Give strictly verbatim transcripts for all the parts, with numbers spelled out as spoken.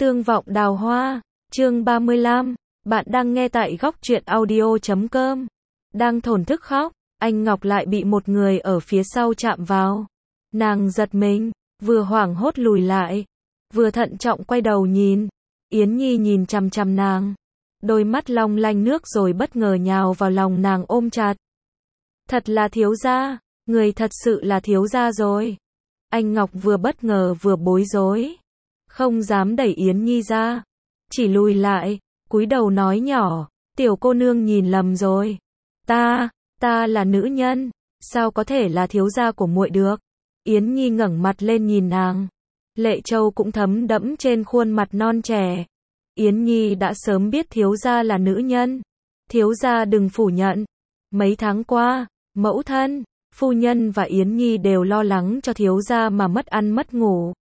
Tương vọng đào hoa, chương ba mươi lăm, bạn đang nghe tại góc truyện audio chấm com. Đang thổn thức khóc, anh Ngọc lại bị một người ở phía sau chạm vào. Nàng giật mình, vừa hoảng hốt lùi lại, vừa thận trọng quay đầu nhìn. Yến Nhi nhìn chằm chằm nàng, đôi mắt long lanh nước rồi bất ngờ nhào vào lòng nàng ôm chặt. Thật là thiếu gia, người thật sự là thiếu gia rồi. Anh Ngọc vừa bất ngờ vừa bối rối, không dám đẩy Yến Nhi ra, chỉ lùi lại, cúi đầu nói nhỏ, tiểu cô nương nhìn lầm rồi. Ta, ta là nữ nhân, sao có thể là thiếu gia của muội được? Yến Nhi ngẩng mặt lên nhìn nàng, lệ châu cũng thấm đẫm trên khuôn mặt non trẻ. Yến Nhi đã sớm biết thiếu gia là nữ nhân, thiếu gia đừng phủ nhận. Mấy tháng qua, mẫu thân, phu nhân và Yến Nhi đều lo lắng cho thiếu gia mà mất ăn mất ngủ.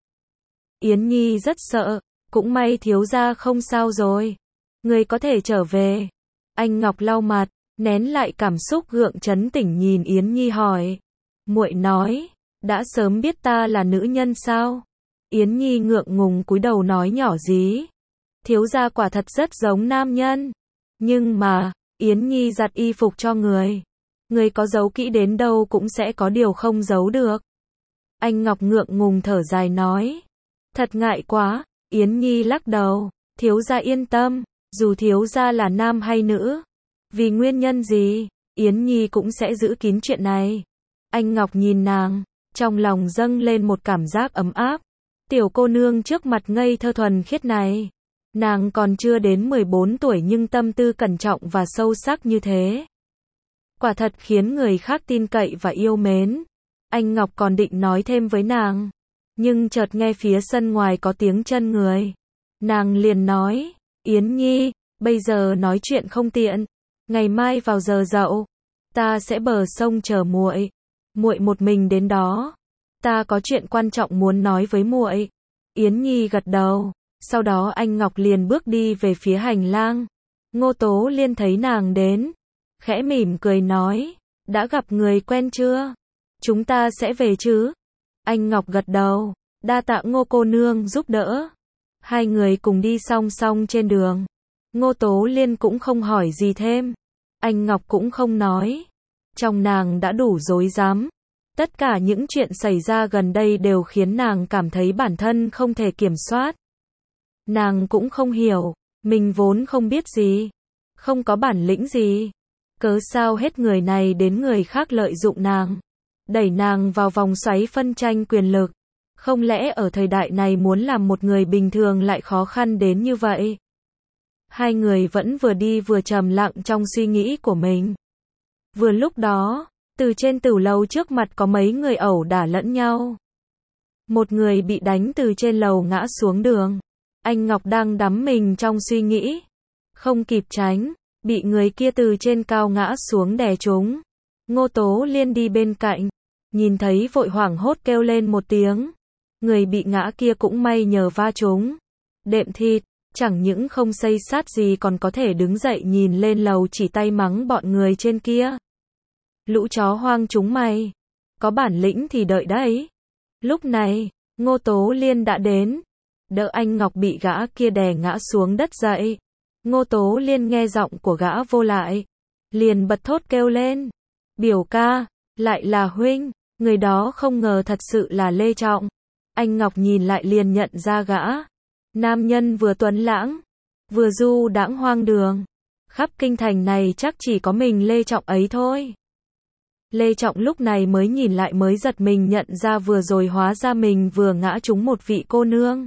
Yến Nhi rất sợ, cũng may thiếu gia không sao rồi. Người có thể trở về. Anh Ngọc lau mặt, nén lại cảm xúc gượng trấn tĩnh nhìn Yến Nhi hỏi. Muội nói, đã sớm biết ta là nữ nhân sao? Yến Nhi ngượng ngùng cúi đầu nói nhỏ dí. Thiếu gia quả thật rất giống nam nhân. Nhưng mà, Yến Nhi giặt y phục cho người. Người có giấu kỹ đến đâu cũng sẽ có điều không giấu được. Anh Ngọc ngượng ngùng thở dài nói. Thật ngại quá, Yến Nhi lắc đầu. Thiếu gia yên tâm, dù thiếu gia là nam hay nữ, vì nguyên nhân gì, Yến Nhi cũng sẽ giữ kín chuyện này. Anh Ngọc nhìn nàng, trong lòng dâng lên một cảm giác ấm áp. Tiểu cô nương trước mặt ngây thơ thuần khiết này, nàng còn chưa đến mười bốn tuổi nhưng tâm tư cẩn trọng và sâu sắc như thế. Quả thật khiến người khác tin cậy và yêu mến. Anh Ngọc còn định nói thêm với nàng, nhưng chợt nghe phía sân ngoài có tiếng chân người. Nàng liền nói, Yến Nhi, bây giờ nói chuyện không tiện, ngày mai vào giờ dậu, ta sẽ bờ sông chờ muội. Muội một mình đến đó, ta có chuyện quan trọng muốn nói với muội. Yến Nhi gật đầu, sau đó anh Ngọc liền bước đi về phía hành lang. Ngô Tố Liên thấy nàng đến, khẽ mỉm cười nói, đã gặp người quen chưa? Chúng ta sẽ về chứ? Anh Ngọc gật đầu, đa tạ Ngô cô nương giúp đỡ. Hai người cùng đi song song trên đường. Ngô Tố Liên cũng không hỏi gì thêm. Anh Ngọc cũng không nói. Trong nàng đã đủ rối rắm. Tất cả những chuyện xảy ra gần đây đều khiến nàng cảm thấy bản thân không thể kiểm soát. Nàng cũng không hiểu, mình vốn không biết gì, không có bản lĩnh gì. Cớ sao hết người này đến người khác lợi dụng nàng, đẩy nàng vào vòng xoáy phân tranh quyền lực. Không lẽ ở thời đại này muốn làm một người bình thường lại khó khăn đến như vậy? Hai người vẫn vừa đi vừa trầm lặng trong suy nghĩ của mình. Vừa lúc đó, từ trên tửu lầu trước mặt có mấy người ẩu đả lẫn nhau. Một người bị đánh từ trên lầu ngã xuống đường. Anh Ngọc đang đắm mình trong suy nghĩ, không kịp tránh, bị người kia từ trên cao ngã xuống đè trúng. Ngô Tố Liên đi bên cạnh, nhìn thấy vội hoảng hốt kêu lên một tiếng. Người bị ngã kia cũng may nhờ va trúng đệm thịt, chẳng những không xây sát gì còn có thể đứng dậy nhìn lên lầu chỉ tay mắng bọn người trên kia. Lũ chó hoang chúng mày, có bản lĩnh thì đợi đấy. Lúc này, Ngô Tố Liên đã đến, đỡ anh Ngọc bị gã kia đè ngã xuống đất dậy. Ngô Tố Liên nghe giọng của gã vô lại, liền bật thốt kêu lên. Biểu ca, lại là huynh, người đó không ngờ thật sự là Lê Trọng. Anh Ngọc nhìn lại liền nhận ra gã. Nam nhân vừa tuấn lãng, vừa du đãng hoang đường. Khắp kinh thành này chắc chỉ có mình Lê Trọng ấy thôi. Lê Trọng lúc này mới nhìn lại mới giật mình nhận ra vừa rồi hóa ra mình vừa ngã trúng một vị cô nương.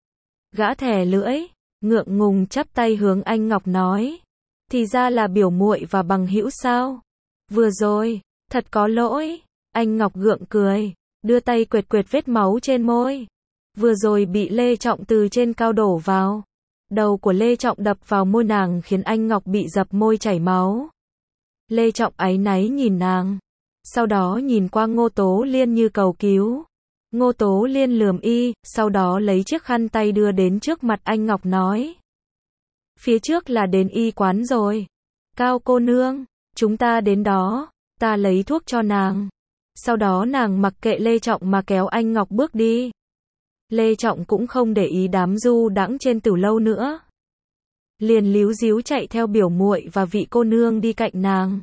Gã thè lưỡi, ngượng ngùng chắp tay hướng anh Ngọc nói. Thì ra là biểu muội và bằng hữu sao? Vừa rồi, thật có lỗi. Anh Ngọc gượng cười, đưa tay quệt quệt vết máu trên môi. Vừa rồi bị Lê Trọng từ trên cao đổ vào. Đầu của Lê Trọng đập vào môi nàng khiến anh Ngọc bị dập môi chảy máu. Lê Trọng áy náy nhìn nàng, sau đó nhìn qua Ngô Tố Liên như cầu cứu. Ngô Tố Liên lườm y, sau đó lấy chiếc khăn tay đưa đến trước mặt anh Ngọc nói. Phía trước là đến y quán rồi. Cao cô nương, chúng ta đến đó, ta lấy thuốc cho nàng. Sau đó nàng mặc kệ Lê Trọng mà kéo anh Ngọc bước đi. Lê Trọng cũng không để ý đám du đãng trên tử lâu nữa. Liền líu díu chạy theo biểu muội và vị cô nương đi cạnh nàng.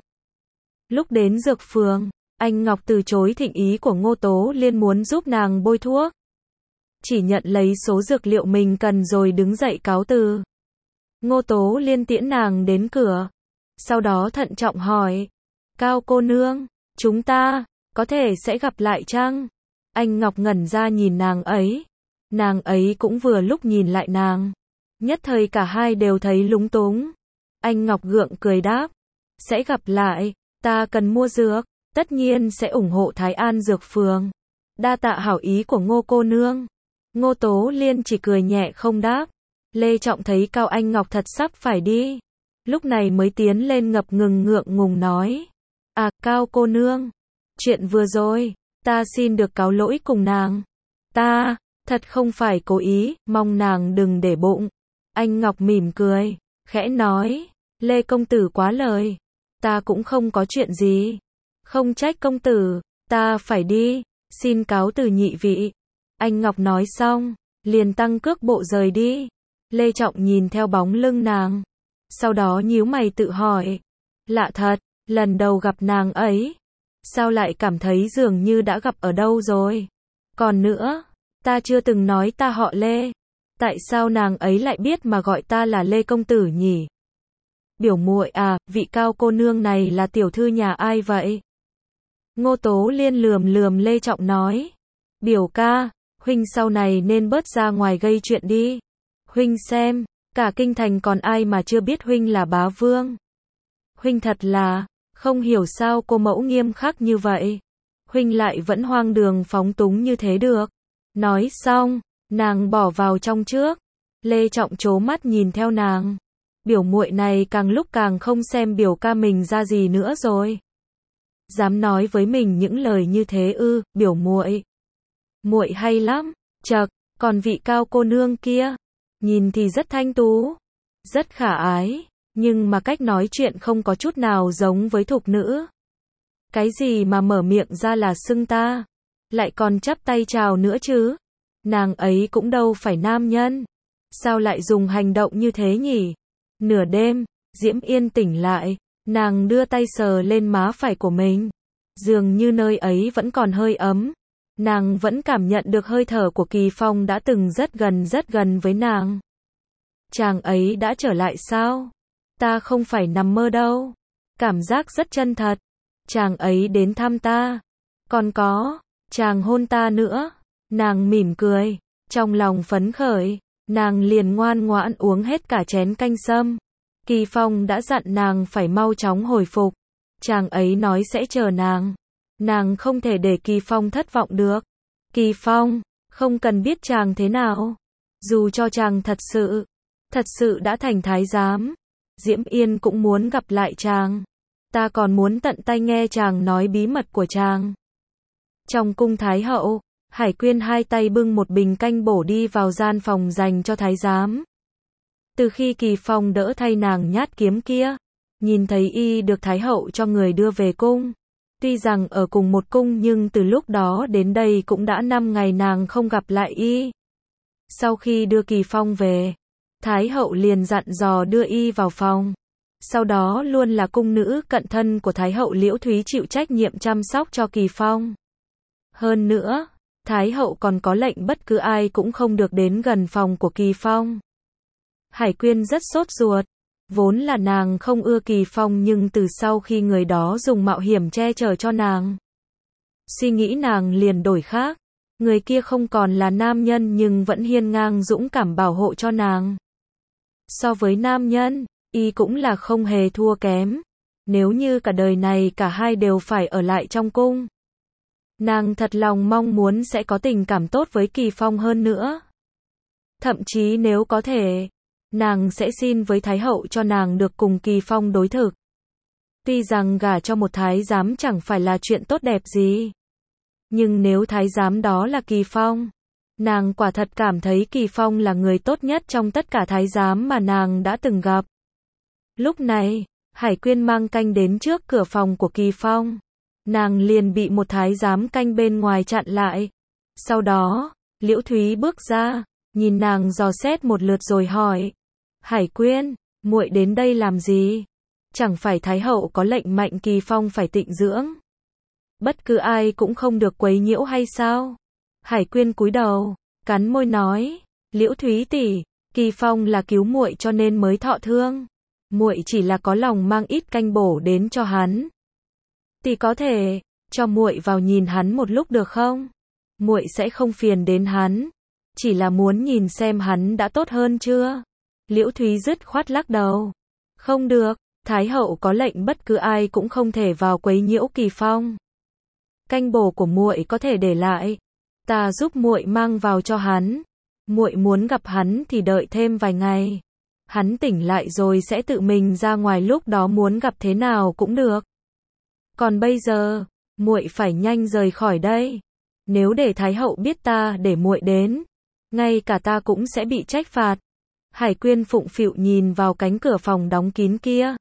Lúc đến dược phường, anh Ngọc từ chối thịnh ý của Ngô Tố Liên muốn giúp nàng bôi thuốc. Chỉ nhận lấy số dược liệu mình cần rồi đứng dậy cáo từ. Ngô Tố Liên tiễn nàng đến cửa. Sau đó thận trọng hỏi. Cao cô nương, chúng ta, có thể sẽ gặp lại chăng? Anh Ngọc ngẩn ra nhìn nàng ấy. Nàng ấy cũng vừa lúc nhìn lại nàng. Nhất thời cả hai đều thấy lúng túng. Anh Ngọc gượng cười đáp. Sẽ gặp lại, ta cần mua dược, tất nhiên sẽ ủng hộ Thái An Dược Phường. Đa tạ hảo ý của Ngô cô nương. Ngô Tố Liên chỉ cười nhẹ không đáp. Lê Trọng thấy Cao Anh Ngọc thật sắp phải đi. Lúc này mới tiến lên ngập ngừng ngượng ngùng nói. À, Cao cô nương, chuyện vừa rồi, ta xin được cáo lỗi cùng nàng. Ta, thật không phải cố ý, mong nàng đừng để bụng. Anh Ngọc mỉm cười, khẽ nói. Lê công tử quá lời. Ta cũng không có chuyện gì. Không trách công tử, ta phải đi, xin cáo từ nhị vị. Anh Ngọc nói xong, liền tăng cước bộ rời đi. Lê Trọng nhìn theo bóng lưng nàng. Sau đó nhíu mày tự hỏi. Lạ thật, lần đầu gặp nàng ấy. Sao lại cảm thấy dường như đã gặp ở đâu rồi? Còn nữa, ta chưa từng nói ta họ Lê. Tại sao nàng ấy lại biết mà gọi ta là Lê công tử nhỉ? Biểu muội à, vị Cao cô nương này là tiểu thư nhà ai vậy? Ngô Tố Liên lườm lườm Lê Trọng nói. Biểu ca, huynh sau này nên bớt ra ngoài gây chuyện đi. Huynh xem, cả kinh thành còn ai mà chưa biết huynh là bá vương. Huynh thật là, không hiểu sao cô mẫu nghiêm khắc như vậy. Huynh lại vẫn hoang đường phóng túng như thế được. Nói xong, nàng bỏ vào trong trước. Lê Trọng trố mắt nhìn theo nàng. Biểu muội này càng lúc càng không xem biểu ca mình ra gì nữa rồi. Dám nói với mình những lời như thế ư, biểu muội. Muội hay lắm, chậc, còn vị Cao cô nương kia, nhìn thì rất thanh tú, rất khả ái, nhưng mà cách nói chuyện không có chút nào giống với thục nữ. Cái gì mà mở miệng ra là xưng ta, lại còn chắp tay chào nữa chứ. Nàng ấy cũng đâu phải nam nhân, sao lại dùng hành động như thế nhỉ? Nửa đêm, Diễm Yên tỉnh lại, nàng đưa tay sờ lên má phải của mình. Dường như nơi ấy vẫn còn hơi ấm. Nàng vẫn cảm nhận được hơi thở của Kỳ Phong đã từng rất gần rất gần với nàng. Chàng ấy đã trở lại sao? Ta không phải nằm mơ đâu. Cảm giác rất chân thật. Chàng ấy đến thăm ta. Còn có, chàng hôn ta nữa. Nàng mỉm cười, trong lòng phấn khởi. Nàng liền ngoan ngoãn uống hết cả chén canh sâm. Kỳ Phong đã dặn nàng phải mau chóng hồi phục. Chàng ấy nói sẽ chờ nàng. Nàng không thể để Kỳ Phong thất vọng được. Kỳ Phong, không cần biết chàng thế nào. Dù cho chàng thật sự, thật sự đã thành thái giám. Diễm Yên cũng muốn gặp lại chàng. Ta còn muốn tận tay nghe chàng nói bí mật của chàng. Trong cung Thái hậu, Hải Quyên hai tay bưng một bình canh bổ đi vào gian phòng dành cho thái giám. Từ khi Kỳ Phong đỡ thay nàng nhát kiếm kia, nhìn thấy y được Thái hậu cho người đưa về cung. Tuy rằng ở cùng một cung nhưng từ lúc đó đến đây cũng đã năm ngày nàng không gặp lại y. Sau khi đưa Kỳ Phong về, Thái hậu liền dặn dò đưa y vào phòng. Sau đó luôn là cung nữ cận thân của Thái hậu Liễu Thúy chịu trách nhiệm chăm sóc cho Kỳ Phong. Hơn nữa, Thái hậu còn có lệnh bất cứ ai cũng không được đến gần phòng của Kỳ Phong. Hải Quyên rất sốt ruột. Vốn là nàng không ưa Kỳ Phong nhưng từ sau khi người đó dùng mạo hiểm che chở cho nàng, suy nghĩ nàng liền đổi khác. Người kia không còn là nam nhân nhưng vẫn hiên ngang dũng cảm bảo hộ cho nàng. So với nam nhân, y cũng là không hề thua kém. Nếu như cả đời này cả hai đều phải ở lại trong cung, nàng thật lòng mong muốn sẽ có tình cảm tốt với Kỳ Phong hơn nữa. Thậm chí nếu có thể, nàng sẽ xin với Thái hậu cho nàng được cùng Kỳ Phong đối thực. Tuy rằng gả cho một thái giám chẳng phải là chuyện tốt đẹp gì, nhưng nếu thái giám đó là Kỳ Phong, nàng quả thật cảm thấy Kỳ Phong là người tốt nhất trong tất cả thái giám mà nàng đã từng gặp. Lúc này, Hải Quyên mang canh đến trước cửa phòng của Kỳ Phong. Nàng liền bị một thái giám canh bên ngoài chặn lại. Sau đó, Liễu Thúy bước ra, nhìn nàng dò xét một lượt rồi hỏi. Hải Quyên, muội đến đây làm gì? Chẳng phải Thái hậu có lệnh Mạnh Kỳ Phong phải tịnh dưỡng? Bất cứ ai cũng không được quấy nhiễu hay sao? Hải Quyên cúi đầu, cắn môi nói, Liễu Thúy tỷ, Kỳ Phong là cứu muội cho nên mới thọ thương. Muội chỉ là có lòng mang ít canh bổ đến cho hắn. Tỷ có thể cho muội vào nhìn hắn một lúc được không? Muội sẽ không phiền đến hắn, chỉ là muốn nhìn xem hắn đã tốt hơn chưa. Liễu Thúy dứt khoát lắc đầu. Không được, Thái hậu có lệnh bất cứ ai cũng không thể vào quấy nhiễu Kỳ Phong. Canh bổ của muội có thể để lại, ta giúp muội mang vào cho hắn. Muội muốn gặp hắn thì đợi thêm vài ngày. Hắn tỉnh lại rồi sẽ tự mình ra ngoài, lúc đó muốn gặp thế nào cũng được. Còn bây giờ, muội phải nhanh rời khỏi đây. Nếu để Thái hậu biết ta để muội đến, ngay cả ta cũng sẽ bị trách phạt. Hải Quyên phụng phịu nhìn vào cánh cửa phòng đóng kín kia,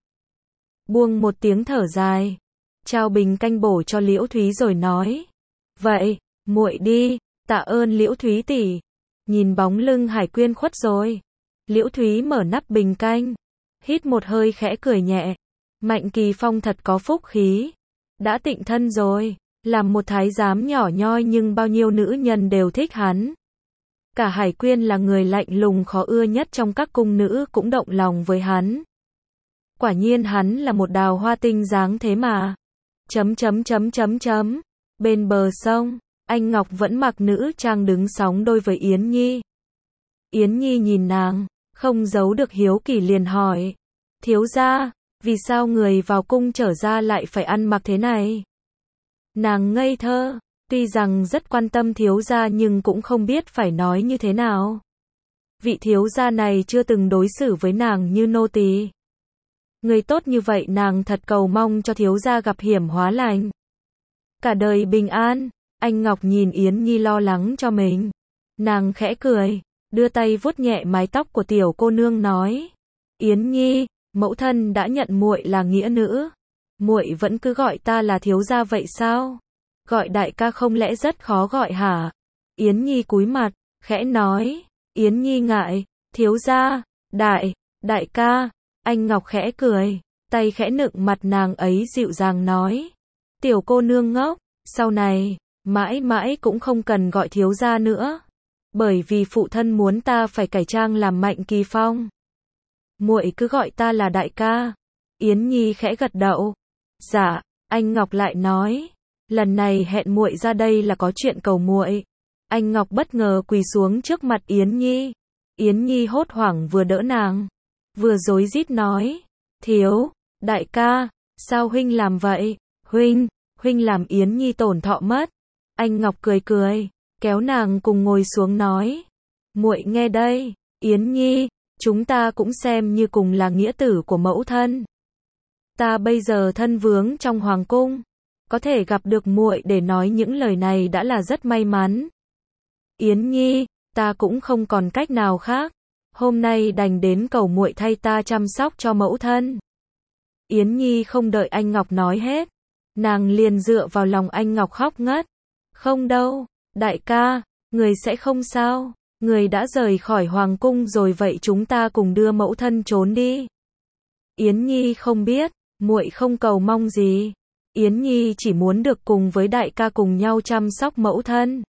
buông một tiếng thở dài, trao bình canh bổ cho Liễu Thúy rồi nói, vậy, muội đi, tạ ơn Liễu Thúy tỷ. Nhìn bóng lưng Hải Quyên khuất rồi, Liễu Thúy mở nắp bình canh, hít một hơi khẽ cười nhẹ. Mạnh Kỳ Phong thật có phúc khí, đã tịnh thân rồi, làm một thái giám nhỏ nhoi nhưng bao nhiêu nữ nhân đều thích hắn. Cả Hải Quyên là người lạnh lùng khó ưa nhất trong các cung nữ cũng động lòng với hắn. Quả nhiên hắn là một đào hoa tinh dáng thế mà. Chấm chấm chấm chấm chấm. Bên bờ sông, anh Ngọc vẫn mặc nữ trang đứng sóng đôi với Yến Nhi. Yến Nhi nhìn nàng, không giấu được hiếu kỳ liền hỏi. Thiếu gia, vì sao người vào cung trở ra lại phải ăn mặc thế này? Nàng ngây thơ, tuy rằng rất quan tâm thiếu gia nhưng cũng không biết phải nói như thế nào. Vị thiếu gia này chưa từng đối xử với nàng như nô tỳ. Người tốt như vậy nàng thật cầu mong cho thiếu gia gặp hiểm hóa lành. Cả đời bình an. Anh Ngọc nhìn Yến Nhi lo lắng cho mình. Nàng khẽ cười, đưa tay vuốt nhẹ mái tóc của tiểu cô nương nói. Yến Nhi, mẫu thân đã nhận muội là nghĩa nữ. Muội vẫn cứ gọi ta là thiếu gia vậy sao? Gọi đại ca không lẽ rất khó gọi hả? Yến Nhi cúi mặt, khẽ nói. Yến Nhi ngại, thiếu gia, đại, đại ca. Anh Ngọc khẽ cười, tay khẽ nựng mặt nàng ấy dịu dàng nói. Tiểu cô nương ngốc, sau này, mãi mãi cũng không cần gọi thiếu gia nữa. Bởi vì phụ thân muốn ta phải cải trang làm Mạnh Kỳ Phong. Muội cứ gọi ta là đại ca. Yến Nhi khẽ gật đầu. Dạ, anh Ngọc lại nói. Lần này hẹn muội ra đây là có chuyện cầu muội. Anh Ngọc bất ngờ quỳ xuống trước mặt Yến Nhi. Yến Nhi hốt hoảng vừa đỡ nàng, vừa rối rít nói. Thiếu, đại ca, sao huynh làm vậy? Huynh, huynh làm Yến Nhi tổn thọ mất. Anh Ngọc cười cười, kéo nàng cùng ngồi xuống nói. Muội nghe đây, Yến Nhi, chúng ta cũng xem như cùng là nghĩa tử của mẫu thân. Ta bây giờ thân vướng trong hoàng cung, có thể gặp được muội để nói những lời này đã là rất may mắn. Yến Nhi, ta cũng không còn cách nào khác, hôm nay đành đến cầu muội thay ta chăm sóc cho mẫu thân. Yến Nhi không đợi anh Ngọc nói hết, nàng liền dựa vào lòng anh Ngọc khóc ngất. Không đâu, đại ca, người sẽ không sao, người đã rời khỏi hoàng cung rồi, vậy chúng ta cùng đưa mẫu thân trốn đi. Yến Nhi không biết, muội không cầu mong gì. Yến Nhi chỉ muốn được cùng với đại ca cùng nhau chăm sóc mẫu thân.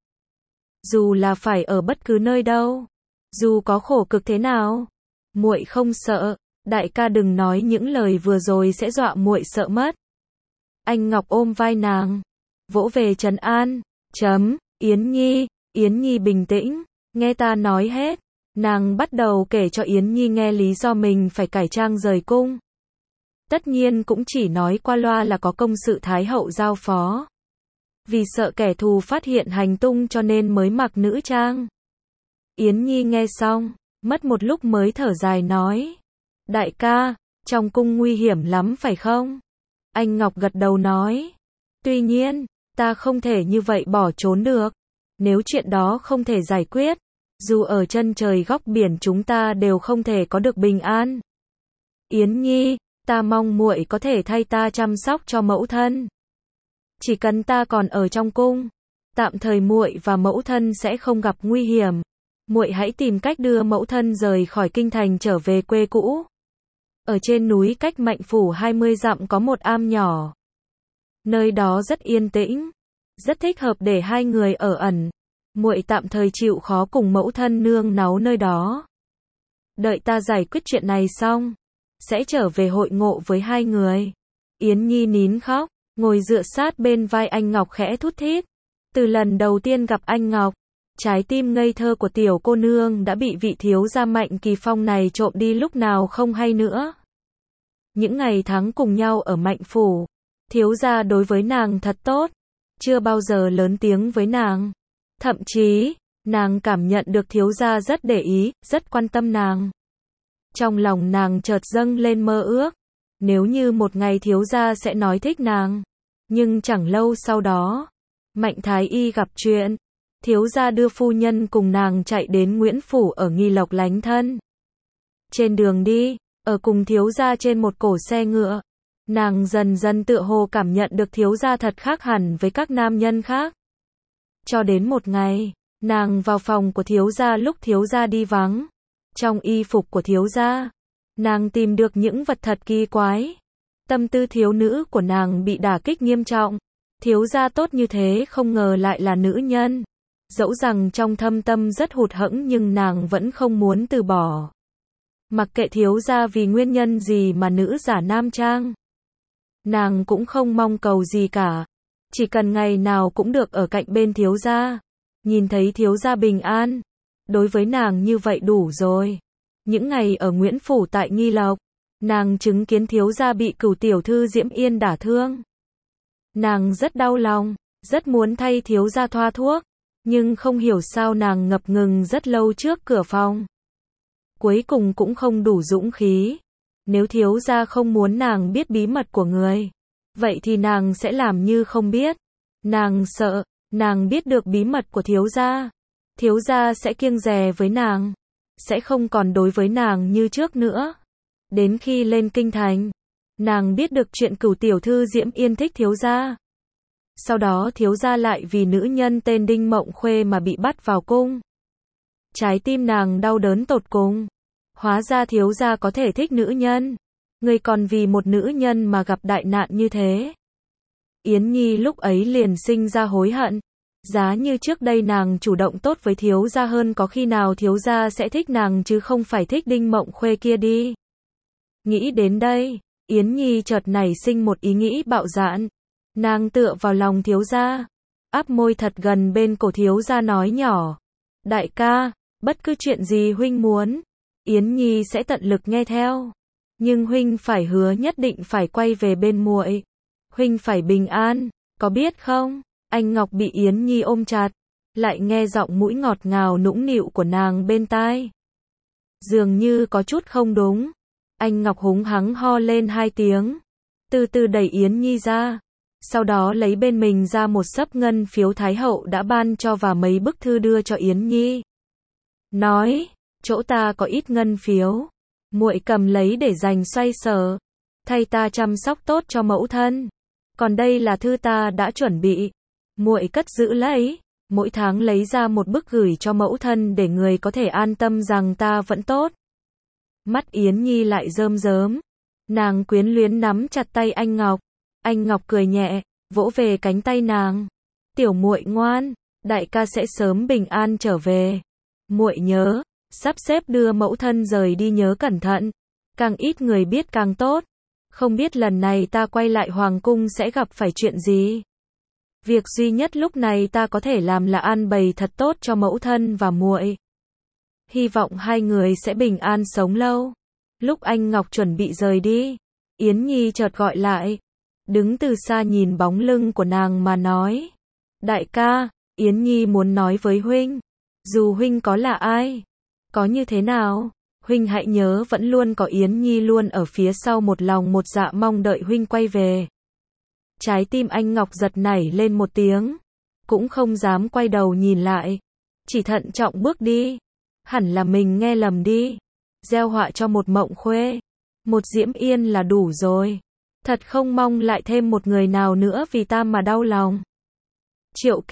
Dù là phải ở bất cứ nơi đâu, dù có khổ cực thế nào, muội không sợ. Đại ca đừng nói những lời vừa rồi sẽ dọa muội sợ mất. Anh Ngọc ôm vai nàng, vỗ về trấn an. Chấm, Yến Nhi, Yến Nhi bình tĩnh, nghe ta nói hết. Nàng bắt đầu kể cho Yến Nhi nghe lý do mình phải cải trang rời cung. Tất nhiên cũng chỉ nói qua loa là có công sự Thái hậu giao phó. Vì sợ kẻ thù phát hiện hành tung cho nên mới mặc nữ trang. Yến Nhi nghe xong, mất một lúc mới thở dài nói. Đại ca, trong cung nguy hiểm lắm phải không? Anh Ngọc gật đầu nói. Tuy nhiên, ta không thể như vậy bỏ trốn được. Nếu chuyện đó không thể giải quyết, dù ở chân trời góc biển chúng ta đều không thể có được bình an. Yến Nhi, ta mong muội có thể thay ta chăm sóc cho mẫu thân. Chỉ cần ta còn ở trong cung, Tạm thời muội và mẫu thân sẽ không gặp nguy hiểm. Muội hãy tìm cách đưa mẫu thân rời khỏi kinh thành trở về quê cũ. Ở trên núi cách Mạnh Phủ hai mươi dặm có một am nhỏ. Nơi đó rất yên tĩnh, rất thích hợp để hai người ở ẩn. Muội tạm thời chịu khó cùng mẫu thân nương náu nơi đó. Đợi ta giải quyết chuyện này xong, sẽ trở về hội ngộ với hai người. Yến Nhi nín khóc, ngồi dựa sát bên vai anh Ngọc khẽ thút thít. Từ lần đầu tiên gặp anh Ngọc, trái tim ngây thơ của tiểu cô nương đã bị vị thiếu gia Mạnh Kỳ Phong này trộm đi lúc nào không hay nữa. Những ngày tháng cùng nhau ở Mạnh Phủ, thiếu gia đối với nàng thật tốt, chưa bao giờ lớn tiếng với nàng. Thậm chí, nàng cảm nhận được thiếu gia rất để ý, rất quan tâm nàng. Trong lòng nàng chợt dâng lên mơ ước, nếu như một ngày thiếu gia sẽ nói thích nàng. Nhưng chẳng lâu sau đó, Mạnh Thái Y gặp chuyện, thiếu gia đưa phu nhân cùng nàng chạy đến Nguyễn Phủ ở Nghi Lộc lánh thân. Trên đường đi, ở cùng thiếu gia trên một cổ xe ngựa, nàng dần dần tựa hồ cảm nhận được thiếu gia thật khác hẳn với các nam nhân khác. Cho đến một ngày, nàng vào phòng của thiếu gia lúc thiếu gia đi vắng. Trong y phục của thiếu gia, nàng tìm được những vật thật kỳ quái. Tâm tư thiếu nữ của nàng bị đả kích nghiêm trọng. Thiếu gia tốt như thế không ngờ lại là nữ nhân. Dẫu rằng trong thâm tâm rất hụt hẫng nhưng nàng vẫn không muốn từ bỏ. Mặc kệ thiếu gia vì nguyên nhân gì mà nữ giả nam trang. Nàng cũng không mong cầu gì cả. Chỉ cần ngày nào cũng được ở cạnh bên thiếu gia. Nhìn thấy thiếu gia bình an. Đối với nàng như vậy đủ rồi. Những ngày ở Nguyễn Phủ tại Nghi Lộc, nàng chứng kiến thiếu gia bị cửu tiểu thư Diễm Yên đả thương. Nàng rất đau lòng, rất muốn thay thiếu gia thoa thuốc. Nhưng không hiểu sao nàng ngập ngừng rất lâu trước cửa phòng. Cuối cùng cũng không đủ dũng khí. Nếu thiếu gia không muốn nàng biết bí mật của người, vậy thì nàng sẽ làm như không biết. Nàng sợ, nàng biết được bí mật của thiếu gia. Thiếu gia sẽ kiêng dè với nàng, sẽ không còn đối với nàng như trước nữa. Đến khi lên kinh thành, nàng biết được chuyện cửu tiểu thư Diễm Yên thích thiếu gia. Sau đó thiếu gia lại vì nữ nhân tên Đinh Mộng Khuê mà bị bắt vào cung. Trái tim nàng đau đớn tột cùng. Hóa ra thiếu gia có thể thích nữ nhân. Người còn vì một nữ nhân mà gặp đại nạn như thế. Yến Nhi lúc ấy liền sinh ra hối hận. Giá như trước đây nàng chủ động tốt với thiếu gia hơn có khi nào thiếu gia sẽ thích nàng chứ không phải thích Đinh Mộng Khuê kia đi. Nghĩ đến đây, Yến Nhi chợt nảy sinh một ý nghĩ bạo dạn. Nàng tựa vào lòng thiếu gia, áp môi thật gần bên cổ thiếu gia nói nhỏ. Đại ca, bất cứ chuyện gì huynh muốn, Yến Nhi sẽ tận lực nghe theo. Nhưng huynh phải hứa nhất định phải quay về bên muội. Huynh phải bình an, có biết không? Anh Ngọc bị Yến Nhi ôm chặt, lại nghe giọng mũi ngọt ngào nũng nịu của nàng bên tai. Dường như có chút không đúng. Anh Ngọc húng hắng ho lên hai tiếng, từ từ đẩy Yến Nhi ra. Sau đó lấy bên mình ra một xấp ngân phiếu Thái hậu đã ban cho và mấy bức thư đưa cho Yến Nhi. Nói, chỗ ta có ít ngân phiếu, muội cầm lấy để dành xoay sở, thay ta chăm sóc tốt cho mẫu thân. Còn đây là thư ta đã chuẩn bị, muội cất giữ lấy, mỗi tháng lấy ra một bức gửi cho mẫu thân để người có thể an tâm rằng ta vẫn tốt. Mắt Yến Nhi lại rơm rớm, nàng quyến luyến nắm chặt tay anh Ngọc. Anh Ngọc cười nhẹ, vỗ về cánh tay nàng. Tiểu muội ngoan, đại ca sẽ sớm bình an trở về. Muội nhớ, sắp xếp đưa mẫu thân rời đi nhớ cẩn thận, càng ít người biết càng tốt. Không biết lần này ta quay lại hoàng cung sẽ gặp phải chuyện gì. Việc duy nhất lúc này ta có thể làm là an bày thật tốt cho mẫu thân và muội. Hy vọng hai người sẽ bình an sống lâu. Lúc anh Ngọc chuẩn bị rời đi, Yến Nhi chợt gọi lại. Đứng từ xa nhìn bóng lưng của nàng mà nói. Đại ca, Yến Nhi muốn nói với huynh. Dù huynh có là ai, có như thế nào, huynh hãy nhớ vẫn luôn có Yến Nhi luôn ở phía sau một lòng một dạ mong đợi huynh quay về. Trái tim anh Ngọc giật nảy lên một tiếng, cũng không dám quay đầu nhìn lại, chỉ thận trọng bước đi. Hẳn là mình nghe lầm đi, gieo họa cho một Mộng Khuê, một Diễm Yên là đủ rồi. Thật không mong lại thêm một người nào nữa vì ta mà đau lòng. Triệu Kít,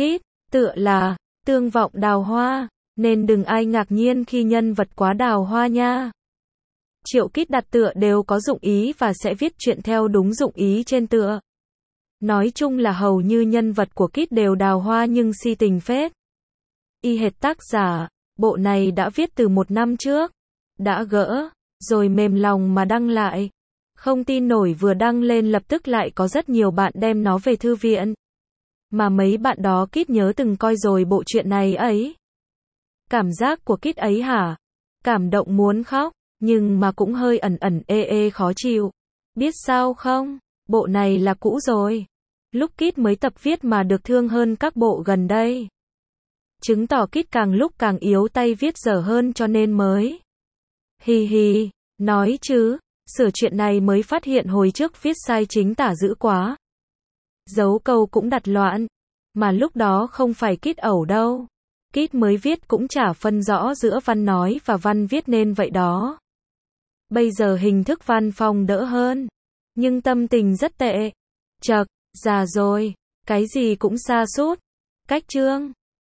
Tựa là, tương vọng đào hoa, nên đừng ai ngạc nhiên khi nhân vật quá đào hoa nha. Triệu Kít đặt tựa đều có dụng ý và sẽ viết chuyện theo đúng dụng ý trên tựa. Nói chung là hầu như nhân vật của Kít đều đào hoa nhưng si tình phết. Y hệt tác giả, bộ này đã viết từ một năm trước. Đã gỡ, rồi mềm lòng mà đăng lại. Không tin nổi vừa đăng lên lập tức lại có rất nhiều bạn đem nó về thư viện. Mà mấy bạn đó Kít nhớ từng coi rồi bộ truyện này ấy. Cảm giác của Kít ấy hả? Cảm động muốn khóc, nhưng mà cũng hơi ẩn ẩn ê ê khó chịu. Biết sao không? Bộ này là cũ rồi. Lúc Kít mới tập viết mà được thương hơn các bộ gần đây. Chứng tỏ Kít càng lúc càng yếu tay viết dở hơn cho nên mới. Hi hi, nói chứ, sửa chuyện này mới phát hiện hồi trước viết sai chính tả dữ quá. Dấu câu cũng đặt loạn, mà lúc đó không phải Kít ẩu đâu. Kít mới viết cũng chả phân rõ giữa văn nói và văn viết nên vậy đó. Bây giờ hình thức văn phong đỡ hơn, nhưng tâm tình rất tệ. Chậc, già rồi, cái gì cũng sa sút. Cách chương